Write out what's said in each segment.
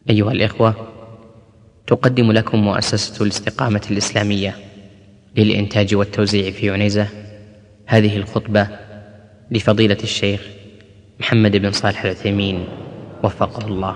أيها الإخوة، تقدم لكم مؤسسة الاستقامة الإسلامية للإنتاج والتوزيع في عنيزة هذه الخطبة لفضيلة الشيخ محمد بن صالح العثيمين وفقه الله.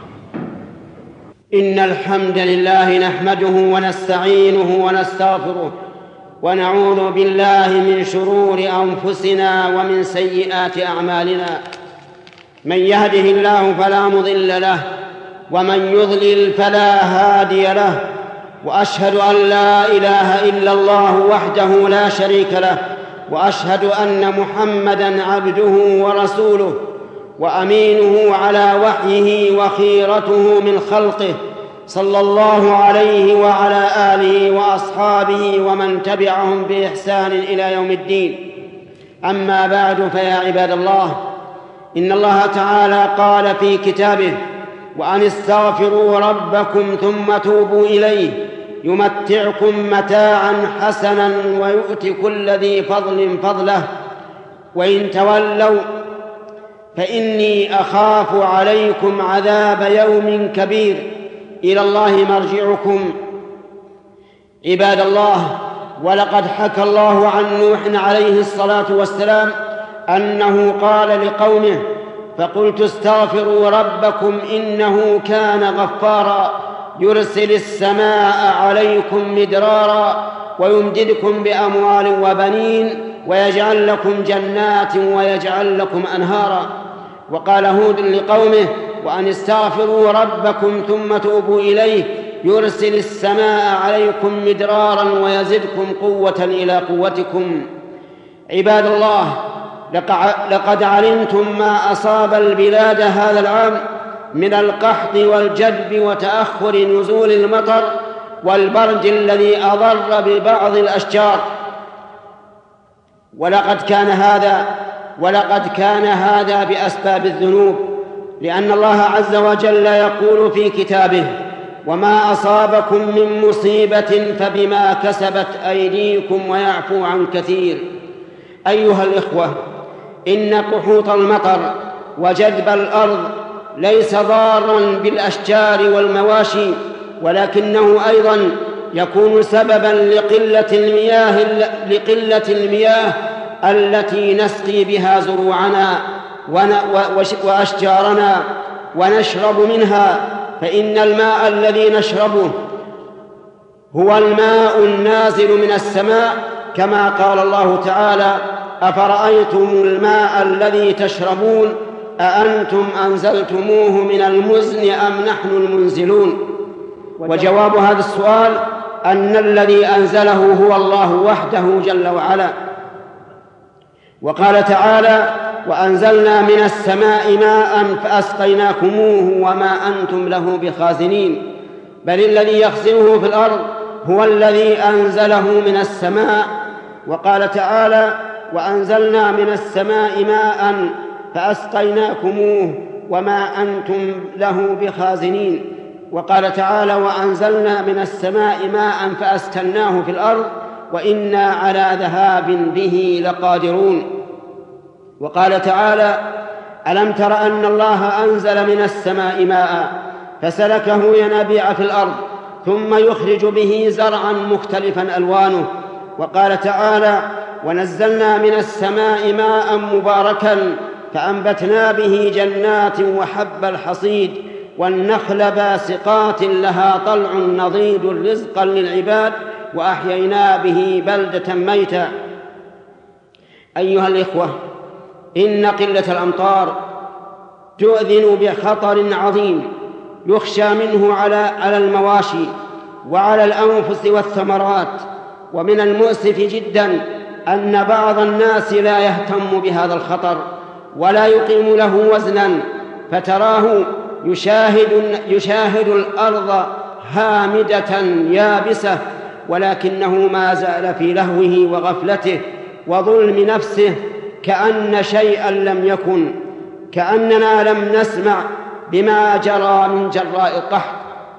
إن الحمد لله نحمده ونستعينه ونستغفره ونعوذ بالله من شرور أنفسنا ومن سيئات أعمالنا. من يهده الله فلا مضل له ومن يضلل فلا هادي له، وأشهد أن لا إله إلا الله وحده لا شريك له، وأشهد أن محمدًا عبده ورسوله وأمينه على وحيه وخيرته من خلقه، صلى الله عليه وعلى آله وأصحابه ومن تبعهم بإحسان إلى يوم الدين. أما بعد، فيا عباد الله، إن الله تعالى قال في كتابه: وأن استغفروا ربكم ثم توبوا إليه يمتعكم متاعا حسنا ويؤت كل ذي فضل فضله وإن تولوا فإني أخاف عليكم عذاب يوم كبير إلى الله مرجعكم. عباد الله، ولقد حكى الله عن نوح عليه الصلاة والسلام أنه قال لقومه: فقلت استغفروا ربكم إنه كان غفارا يرسل السماء عليكم مدرارا ويمددكم بأموال وبنين ويجعل لكم جنات ويجعل لكم أنهارا. وقال هود لقومه: وأن استغفروا ربكم ثم توبوا إليه يرسل السماء عليكم مدرارا ويزدكم قوة إلى قوتكم. عباد الله، لقد علمتم ما أصاب البلاد هذا العام من القحط والجدب وتأخر نزول المطر والبرد الذي أضر ببعض الأشجار، ولقد كان هذا بأسباب الذنوب، لأن الله عز وجل يقول في كتابه: وما أصابكم من مصيبة فبما كسبت أيديكم ويعفو عن كثير. أيها الإخوة، إن قحوط المطر وجدب الأرض ليس ضاراً بالأشجار والمواشي، ولكنه أيضاً يكون سبباً لقلة المياه التي نسقي بها زروعنا وأشجارنا ونشرب منها، فإن الماء الذي نشربه هو الماء النازل من السماء، كما قال الله تعالى: أفرأيتم الماء الذي تشربون أأنتم أنزلتموه من المزن أم نحن المنزلون؟ وجواب هذا السؤال أن الذي أنزله هو الله وحده جل وعلا. وقال تعالى: وأنزلنا من السماء ماء فأسقيناكموه وما أنتم له بخازنين. بل الذي يخزنه في الأرض هو الذي أنزله من السماء. وقال تعالى: وأنزلنا من السماء ماء فأسقيناكموه وما أنتم له بخازنين. وقال تعالى: وأنزلنا من السماء ماء فأسكناه في الأرض وإنا على ذهاب به لقادرون. وقال تعالى: ألم تر أن الله أنزل من السماء ماء فسلكه ينابيع في الأرض ثم يخرج به زرعا مختلفا ألوانه. وقال تعالى: ونزلنا من السماء ماء مباركا فأنبتنا به جنات وحب الحصيد والنخل باسقات لها طلع نضيد رزقا للعباد وأحيينا به بلدة ميتا. أيها الإخوة، إن قلة الأمطار تؤذن بخطر عظيم يخشى منه على المواشي وعلى الأنفس والثمرات. ومن المؤسف جدا أن بعض الناس لا يهتم بهذا الخطر ولا يقيم له وزنا، فتراه يشاهد الأرض هامدة يابسة، ولكنه ما زال في لهوه وغفلته وظلم نفسه كأن شيئا لم يكن، كأننا لم نسمع بما جرى من جراء القحط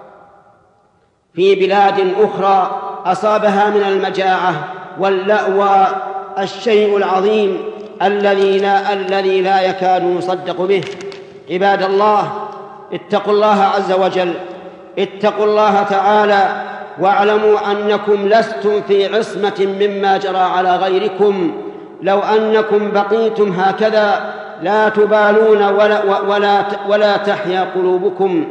في بلاد أخرى أصابها من المجاعة واللأوى الشيء العظيم الذي لا يكاد يصدق به. عباد الله، اتقوا الله عز وجل اتقوا الله تعالى واعلموا أنكم لستم في عصمة مما جرى على غيركم. لو أنكم بقيتم هكذا لا تبالون ولا تحيا قلوبكم.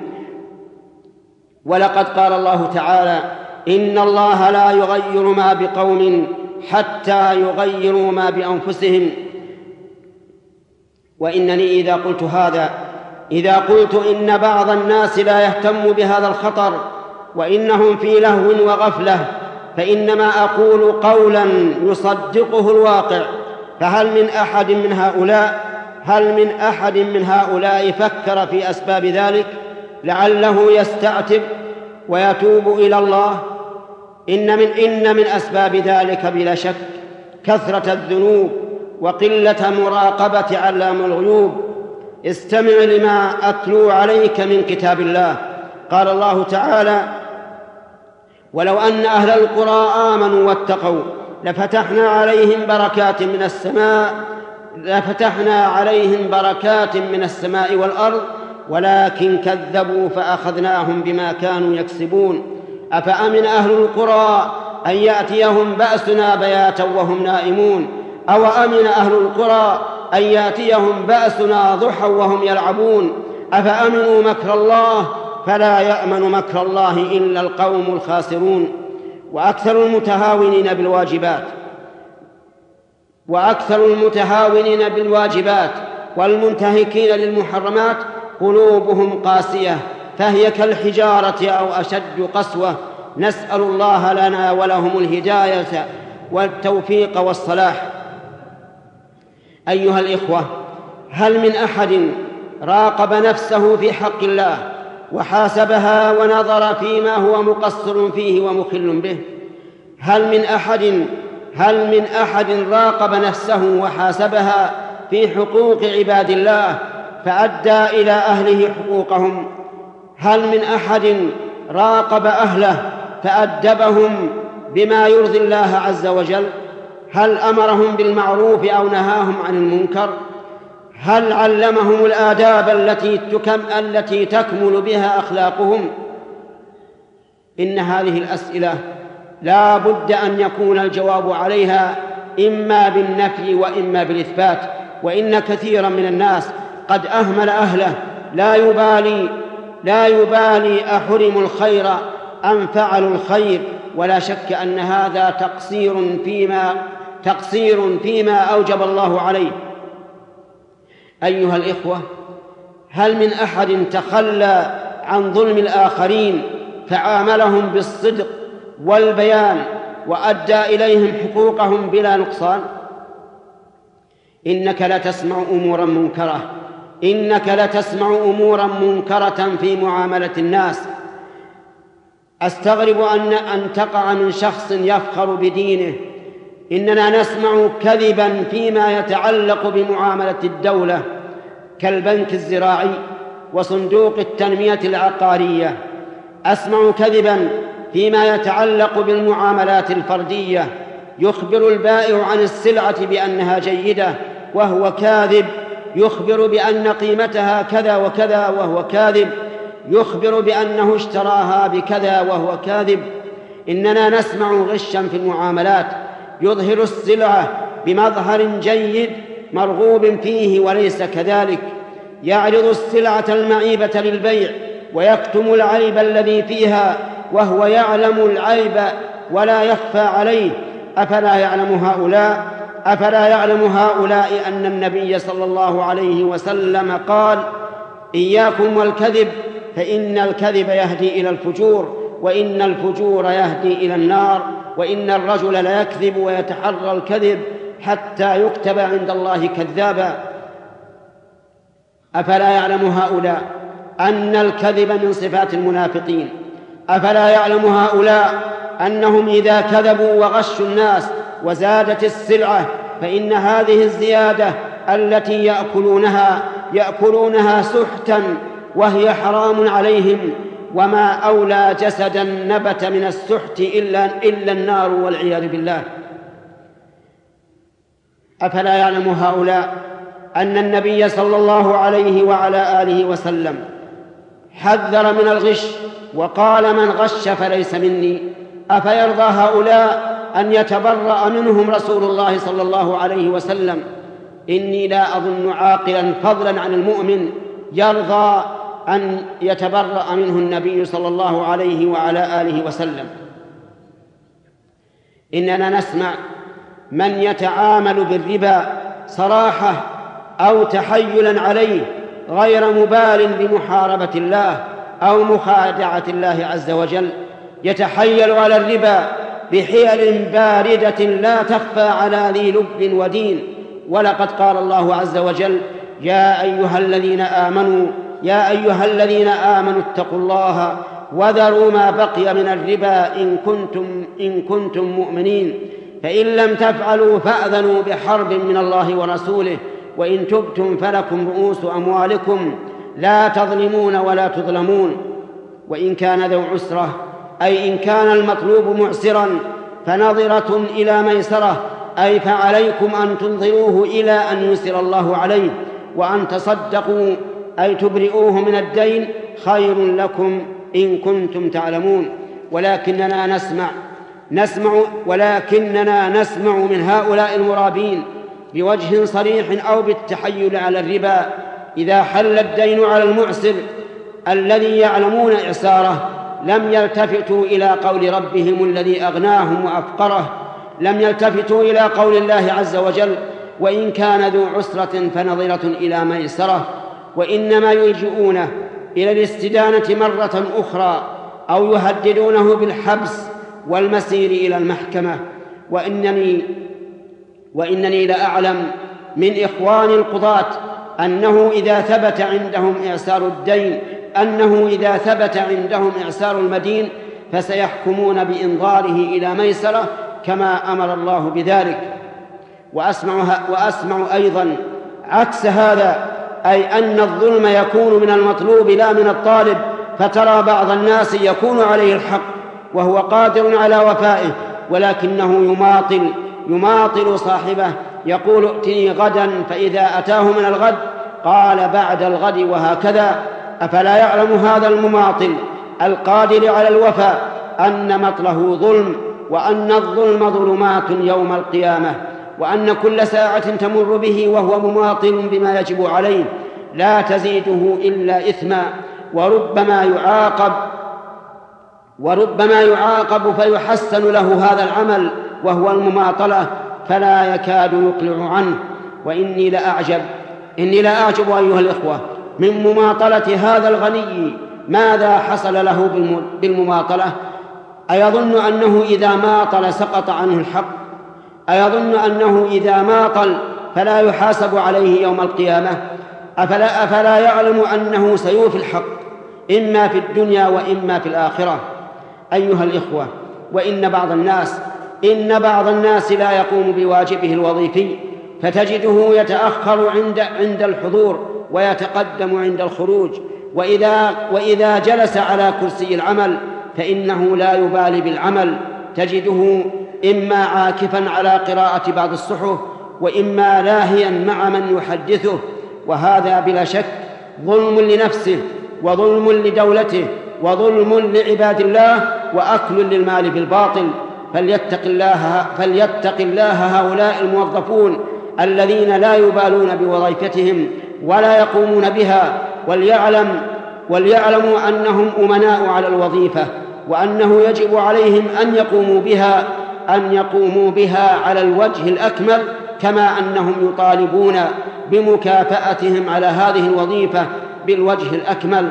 ولقد قال الله تعالى: إن الله لا يغير ما بقوم حتى يغيروا ما بأنفسهم. وإنني إذا قلت إن بعض الناس لا يهتم بهذا الخطر وإنهم في لهو وغفلة فإنما أقول قولا يصدقه الواقع. فهل من أحد من هؤلاء فكر في أسباب ذلك لعله يستعتب ويتوب إلى الله؟ إن من أسباب ذلك بلا شك كثرة الذنوب وقلة مراقبة علام الغيوب. استمع لما أتلو عليك من كتاب الله. قال الله تعالى: ولو أن أهل القرى آمنوا واتقوا لفتحنا عليهم بركات من السماء والأرض ولكن كذبوا فأخذناهم بما كانوا يكسبون. أفأمن أهل القرى أن يأتيهم بأسنا بياتا وهم نائمون أو أمن أهل القرى أن يأتيهم بأسنا ضحى وهم يلعبون. أفأمنوا مكر الله فلا يأمن مكر الله إلا القوم الخاسرون. وأكثر المتهاونين بالواجبات والمنتهكين للمحرمات قلوبهم قاسية فهي كالحجارة أو أشد قسوة. نسأل الله لنا ولهم الهداية والتوفيق والصلاح. أيها الإخوة، هل من أحد راقب نفسه في حق الله وحاسبها ونظر فيما هو مقصر فيه ومخل به؟ هل من أحد راقب نفسه وحاسبها في حقوق عباد الله فأدى إلى أهله حقوقهم؟ هل من أحد راقب أهله فأدبهم بما يرضي الله عز وجل؟ هل أمرهم بالمعروف أو نهاهم عن المنكر؟ هل علمهم الآداب التي تكمل بها أخلاقهم؟ إن هذه الأسئلة لا بد أن يكون الجواب عليها إما بالنفي وإما بالإثبات. وإن كثيرا من الناس قد أهمل أهله لا يبالي أحرموا الخير أم فعلوا الخير، ولا شك أن هذا تقصير فيما أوجب الله عليه. أيها الإخوة، هل من أحد تخلى عن ظلم الآخرين فعاملهم بالصدق والبيان وأدى إليهم حقوقهم بلا نقصان؟ إنك لتسمع أمورا منكرة في معاملة الناس. أستغرب أن تقع من شخص يفخر بدينه. إننا نسمع كذبا فيما يتعلق بمعاملة الدولة كالبنك الزراعي وصندوق التنمية العقارية. أسمع كذبا فيما يتعلق بالمعاملات الفردية. يخبر البائع عن السلعة بأنها جيدة وهو كاذب، يخبر بأن قيمتها كذا وكذا وهو كاذب، يخبر بأنه اشتراها بكذا وهو كاذب. إننا نسمع غشا في المعاملات، يظهر السلعة بمظهر جيد مرغوب فيه وليس كذلك، يعرض السلعة المعيبة للبيع ويكتم العيب الذي فيها وهو يعلم العيب ولا يخفى عليه. أفلا يعلم هؤلاء أن النبي صلى الله عليه وسلم قال: إياكم والكذب فإن الكذب يهدي إلى الفجور وإن الفجور يهدي إلى النار وإن الرجل ليكذب ويتحرى الكذب حتى يكتب عند الله كذابا. أفلا يعلم هؤلاء أن الكذب من صفات المنافقين؟ أفلا يعلم هؤلاء أنهم إذا كذبوا وغشوا الناس وزادت السلعة فإن هذه الزيادة التي يأكلونها سحتا وهي حرام عليهم، وما أولى جسدا نبت من السحت إلا النار والعياذ بالله. أفلا يعلم هؤلاء أن النبي صلى الله عليه وعلى آله وسلم حذر من الغش وقال من غش فليس مني. أفيرضى هؤلاء أن يتبرأ منهم رسول الله صلى الله عليه وسلم؟ إني لا أظن عاقلا فضلا عن المؤمن يرضى أن يتبرأ منه النبي صلى الله عليه وعلى آله وسلم. إننا نسمع من يتعامل بالربا صراحة أو تحيلا عليه غير مبال بمحاربة الله أو مخادعة الله عز وجل، يتحيل على الربا بحيل باردة لا تخفى على ذي لب ودين. ولقد قال الله عز وجل: يا أيها الذين آمنوا اتقوا الله وذروا ما بقي من الربا إن كنتم مؤمنين، فإن لم تفعلوا فأذنوا بحرب من الله ورسوله، وإن تبتم فلكم رؤوس أموالكم لا تظلمون ولا تظلمون. وإن كان ذو عسرة، أي إن كان المطلوب معسرا، فنظرة إلى ميسرة، أي فعليكم أن تنظروه إلى أن يسر الله عليه، وأن تصدقوا أي تبرئوه من الدين خير لكم إن كنتم تعلمون. ولكننا نسمع من هؤلاء المرابين بوجه صريح أو بالتحيل على الربا إذا حل الدين على المعسر الذي يعلمون إعساره لم يلتفتوا إلى قول ربهم الذي أغناهم وأفقره، لم يلتفتوا إلى قول الله عز وجل: وإن كان ذو عسرة فنظرة إلى ميسرة، وإنما يلجؤونه إلى الاستدانة مرة أخرى أو يهددونه بالحبس والمسير إلى المحكمة. وإنني لأعلم من إخوان القضاة أنه إذا ثبت عندهم إعسار المدين فسيحكمون بإنظاره إلى ميسرة كما أمر الله بذلك. وأسمع أيضا عكس هذا، أي أن الظلم يكون من المطلوب لا من الطالب، فترى بعض الناس يكون عليه الحق وهو قادر على وفائه، ولكنه يماطل صاحبه، يقول: ائتني غدا، فإذا أتاه من الغد قال بعد الغد، وهكذا. أفلا يعلم هذا المماطل القادر على الوفاء أن مطله ظلم، وأن الظلم ظلمات يوم القيامة، وأن كل ساعة تمر به وهو مماطل بما يجب عليه لا تزيده إلا إثما، وربما يعاقب فيحسن له هذا العمل وهو المماطلة فلا يكاد يقلع عنه. وإني لأعجب أيها الإخوة من مماطلة هذا الغني. ماذا حصل له بالمماطلة؟ أيظن أنه إذا ماطل سقط عنه الحق؟ أيظن أنه إذا ماطل فلا يحاسب عليه يوم القيامة؟ أفلا يعلم أنه سيوفي الحق إما في الدنيا وإما في الآخرة؟ أيها الإخوة، وإن بعض الناس لا يقوم بواجبه الوظيفي، فتجده يتأخر عند الحضور ويتقدم عند الخروج، وإذا جلس على كرسي العمل فإنه لا يبالي بالعمل، تجده إما عاكفا على قراءة بعض الصحف، وإما لاهيا مع من يحدثه، وهذا بلا شك ظلم لنفسه وظلم لدولته وظلم لعباد الله وأكل للمال بالباطل. فليتق الله هؤلاء الموظفون الذين لا يبالون بوظيفتهم ولا يقومون بها، وليعلموا أنهم أمناء على الوظيفة، وأنه يجب عليهم أن يقوموا بها على الوجه الأكمل، كما أنهم يطالبون بمكافأتهم على هذه الوظيفة بالوجه الأكمل.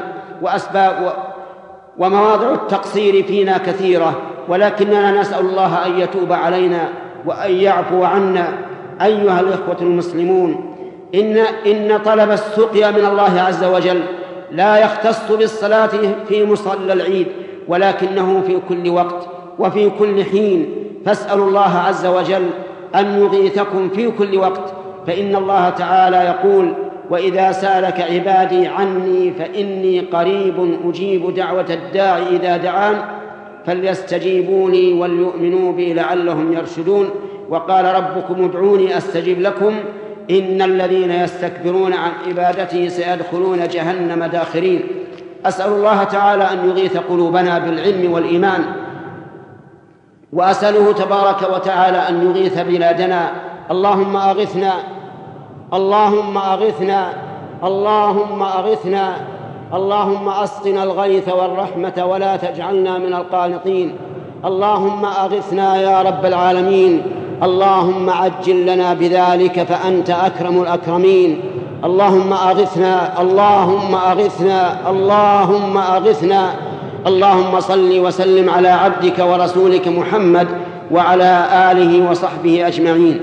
ومواضع التقصير فينا كثيرة، ولكننا نسأل الله أن يتوب علينا وأن يعفو عنا. أيها الإخوة المسلمون، إن طلب السقيا من الله عز وجل لا يختص بالصلاة في مصلى العيد، ولكنه في كل وقت وفي كل حين. فاسألوا الله عز وجل أن يغيثكم في كل وقت، فإن الله تعالى يقول: وإذا سألك عبادي عني فإني قريب أجيب دعوة الداعي إذا دعان فليستجيبوا لي وليؤمنوا بي لعلهم يرشدون. وقال ربكم ادعوني أستجب لكم إن الذين يستكبرون عن عبادتي سيدخلون جهنم داخرين. أسأل الله تعالى أن يغيث قلوبنا بالعلم والإيمان، وأسأله تبارك وتعالى أن يغيث بلادنا. اللهم أغثنا، اللهم أغثنا، اللهم أغثنا، اللهم أسقنا الغيث والرحمة ولا تجعلنا من القانطين. اللهم أغثنا يا رب العالمين، اللهم عجل لنا بذلك فأنت أكرم الأكرمين. اللهم أغثنا، اللهم أغثنا، اللهم أغثنا. اللهم صل وسلم على عبدك ورسولك محمد وعلى آله وصحبه أجمعين.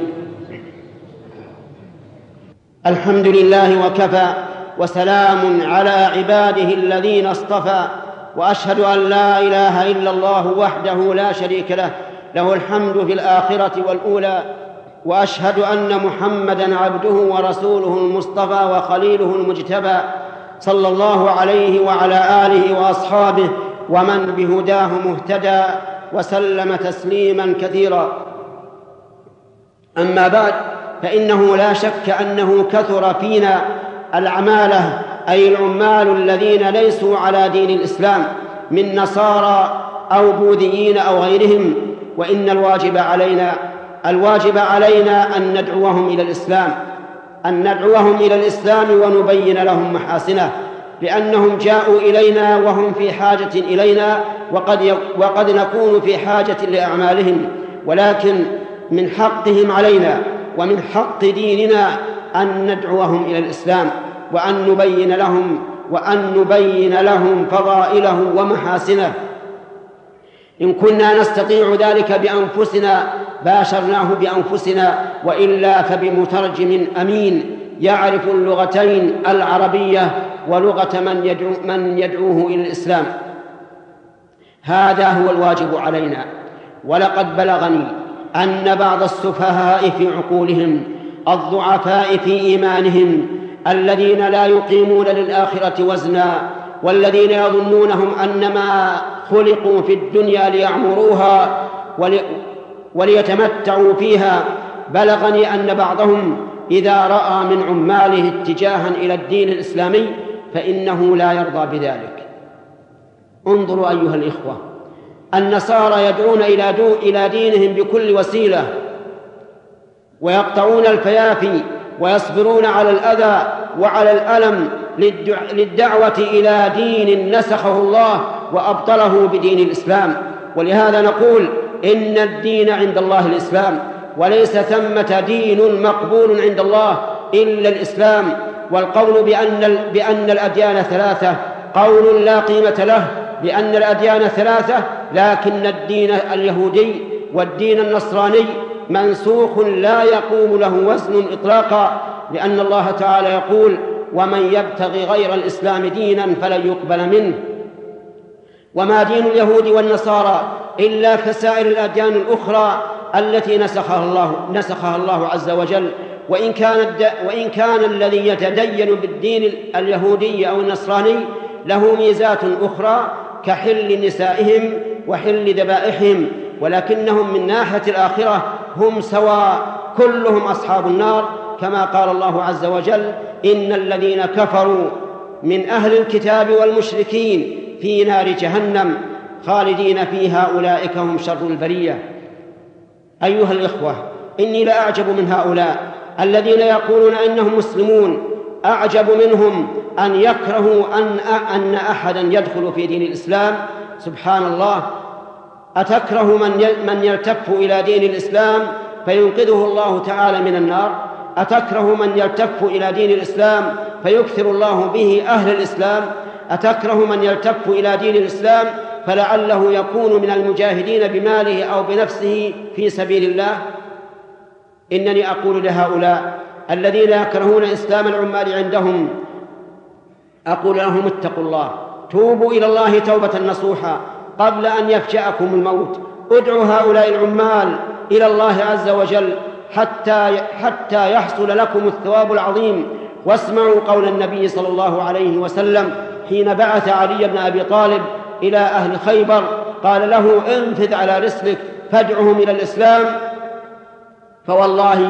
الحمد لله وكفى، وسلام على عباده الذين اصطفى، وأشهد أن لا إله إلا الله وحده لا شريك له، له الحمد في الآخرة والأولى، وأشهد أن محمدًا عبده ورسوله المصطفى وخليله المجتبى، صلى الله عليه وعلى آله وأصحابه ومن بهداه مهتدى، وسلم تسليمًا كثيرا. أما بعد، فإنه لا شك أنه كثر فينا العمالة، أي العمال الذين ليسوا على دين الإسلام من نصارى أو بوذيين أو غيرهم، وإن الواجب علينا أن ندعوهم إلى الإسلام ونبين لهم محاسنه، لأنهم جاءوا إلينا وهم في حاجة إلينا، وقد نكون في حاجة لأعمالهم، ولكن من حقهم علينا ومن حق ديننا أن ندعوهم إلى الإسلام وأن نبين لهم فضائله ومحاسنه. إن كنا نستطيع ذلك بأنفسنا باشرناه بأنفسنا، وإلا فبمترجم أمين يعرف اللغتين العربية ولغة من يدعوه إلى الإسلام. هذا هو الواجب علينا. ولقد بلغني أن بعض السفهاء في عقولهم، الضعفاء في إيمانهم، الذين لا يقيمون للآخرة وزنا، والذين يظنونهم أنما خلقوا في الدنيا ليعمروها وليتمتعوا فيها، بلغني أن بعضهم إذا رأى من عماله اتجاها إلى الدين الإسلامي فإنه لا يرضى بذلك. انظروا أيها الإخوة، النصارى يدعون إلى دينهم بكل وسيلة، ويقطعون الفيافي ويصبرون على الأذى وعلى الألم للدعوة إلى دين نسخه الله وأبطله بدين الإسلام. ولهذا نقول إن الدين عند الله الإسلام، وليس ثمة دين مقبول عند الله إلا الإسلام. والقول بأن الأديان ثلاثة قول لا قيمة له، لأن الأديان ثلاثة، لكن الدين اليهودي والدين النصراني منسوخ لا يقوم له وزن إطلاقا، لأن الله تعالى يقول: ومن يبتغي غير الإسلام دينا فلن يقبل منه. وما دين اليهود والنصارى إلا كسائر الأديان الأخرى التي نسخها الله عز وجل. وإن كان الذي يتدين بالدين اليهودي أو النصراني له ميزات أخرى كحل نسائهم وحل ذبائحهم، ولكنهم من ناحية الآخرة هم سواء، كلهم أصحاب النار، كما قال الله عز وجل: إن الذين كفروا من أهل الكتاب والمشركين في نار جهنم خالدين فيها أولئك هم شر البرية. أيها الإخوة، إني لأعجب من هؤلاء الذين يقولون إنهم مسلمون، أعجب منهم أن يكرهوا أن أحدا يدخل في دين الإسلام. سبحان الله، أتكره من يلتف إلى دين الإسلام فينقذه الله تعالى من النار؟ أتكره من يلتف إلى دين الإسلام فيكثر الله به أهل الإسلام؟ أتكره من يلتف إلى دين الإسلام فلعله يكون من المجاهدين بماله أو بنفسه في سبيل الله؟ إنني أقول لهؤلاء الذين يكرهون إسلام العمال عندهم، أقول لهم: اتقوا الله، توبوا إلى الله توبة نصوحا قبل أن يفجأكم الموت. ادعوا هؤلاء العمال إلى الله عز وجل حتى يحصل لكم الثواب العظيم. واسمعوا قول النبي صلى الله عليه وسلم حين بعث علي بن أبي طالب إلى أهل خيبر، قال له: انفذ على رسلك فادعهم إلى الإسلام، فوالله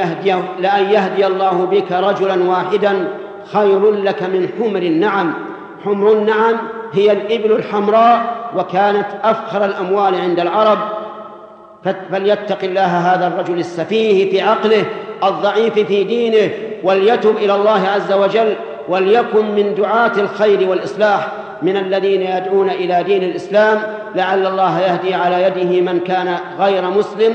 لأن يهدي الله بك رجلا واحدا خير لك من حمر النعم. حمر النعم هي الإبل الحمراء، وكانت أفخر الأموال عند العرب. فليتق الله هذا الرجل السفيه في عقله، الضعيف في دينه، وليتب إلى الله عز وجل، وليكن من دعاة الخير والإصلاح، من الذين يدعون إلى دين الإسلام، لعل الله يهدي على يده من كان غير مسلم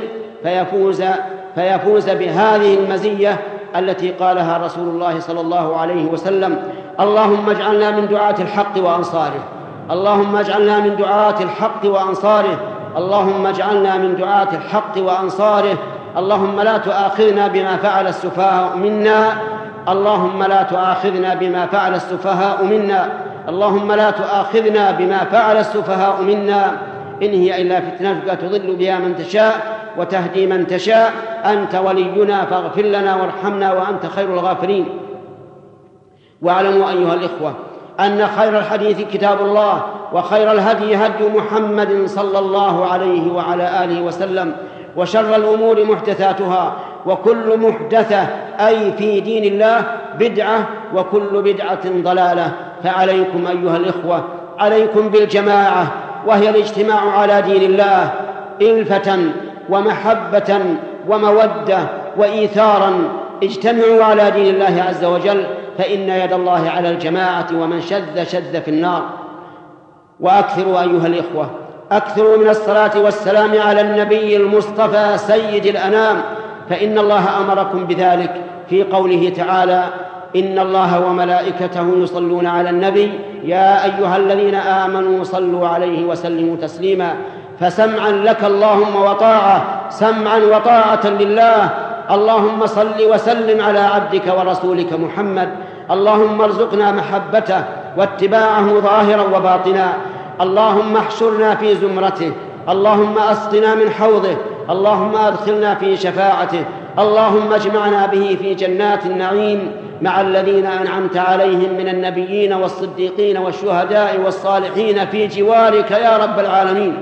فيفوز بهذه المزية التي قالها رسول الله صلى الله عليه وسلم: اللهم اجعلنا من دعاة الحق وأنصاره، اللهم اجعلنا من دعاة الحق وأنصاره، اللهم اجعلنا من دعاة الحق وأنصاره. اللهم لا تؤاخذنا بما فعل السفهاء منا، اللهم لا تؤاخذنا بما فعل السفهاء منا، اللهم لا تؤاخذنا بما فعل السفهاء منا، إن هي إلا فتنتك تضل بها من تشاء وتهدي من تشاء، أنت ولينا فاغفر لنا وارحمنا وأنت خير الغافرين. واعلموا أيها الإخوة أن خير الحديث كتاب الله، وخير الهدي هدي محمد صلى الله عليه وعلى آله وسلم، وشر الأمور محدثاتها، وكل محدثة أي في دين الله بدعة، وكل بدعة ضلالة. فعليكم أيها الإخوة، عليكم بالجماعة، وهي الاجتماع على دين الله إلفة ومحبة ومودة وإيثارا. اجتمعوا على دين الله عز وجل، فإن يد الله على الجماعة، ومن شذ شذ في النار. وأكثروا أيها الإخوة، أكثروا من الصلاة والسلام على النبي المصطفى سيد الأنام، فإن الله أمركم بذلك في قوله تعالى: إن الله وملائكته يصلون على النبي يا أيها الذين آمنوا صلوا عليه وسلموا تسليما. فسمعا لك اللهم وطاعة، سمعا وطاعة لله. اللهم صل وسلم على عبدك ورسولك محمد، اللهم ارزقنا محبته واتباعه ظاهرا وباطنا. اللهم احشرنا في زمرته، اللهم اسقنا من حوضه، اللهم ادخلنا في شفاعته، اللهم اجمعنا به في جنات النعيم مع الذين أنعمت عليهم من النبيين والصديقين والشهداء والصالحين في جوارك يا رب العالمين.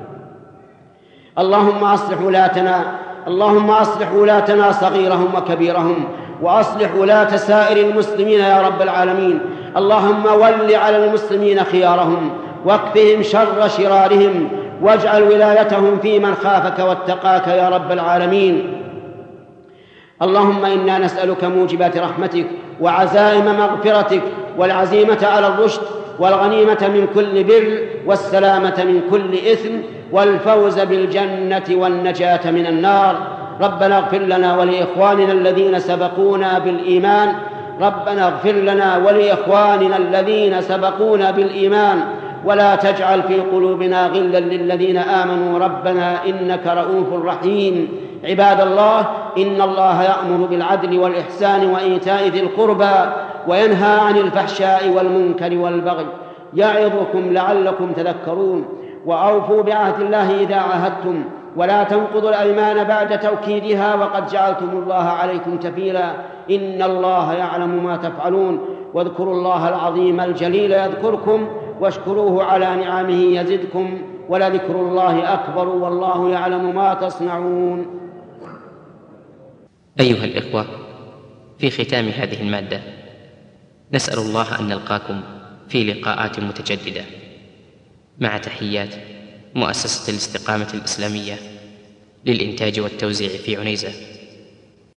اللهم أصلح ولاتنا صغيرهم وكبيرهم، وأصلح ولاة سائر المسلمين يا رب العالمين. اللهم ول على المسلمين خيارهم، واكفهم شر شرارهم، واجعل ولايتهم في من خافك واتقاك يا رب العالمين. اللهم إنا نسألك موجبات رحمتك وعزائم مغفرتك، والعزيمة على الرشد، والغنيمة من كل بر، والسلامة من كل إثم، والفوز بالجنة والنجاة من النار. ربنا اغفر لنا ولإخواننا الذين سبقونا بالإيمان، ربنا اغفر لنا ولإخواننا الذين سبقونا بالإيمان، ولا تجعل في قلوبنا غلا للذين آمنوا ربنا إنك رؤوف رحيم. عباد الله، إن الله يأمر بالعدل والإحسان وإيتاء ذي القربى، وينهى عن الفحشاء والمنكر والبغي، يعظكم لعلكم تذكرون. وأوفوا بعهد الله إذا عاهدتم، ولا تنقضوا الأيمان بعد توكيدها، وقد جعلتم الله عليكم كفيلا، إن الله يعلم ما تفعلون. واذكروا الله العظيم الجليل يذكركم، واشكروه على نعمه يزدكم، ولذكر الله أكبر، والله يعلم ما تصنعون. أيها الإخوة، في ختام هذه المادة نسأل الله أن نلقاكم في لقاءات متجددة، مع تحيات مؤسسة الاستقامة الإسلامية للإنتاج والتوزيع في عنيزة.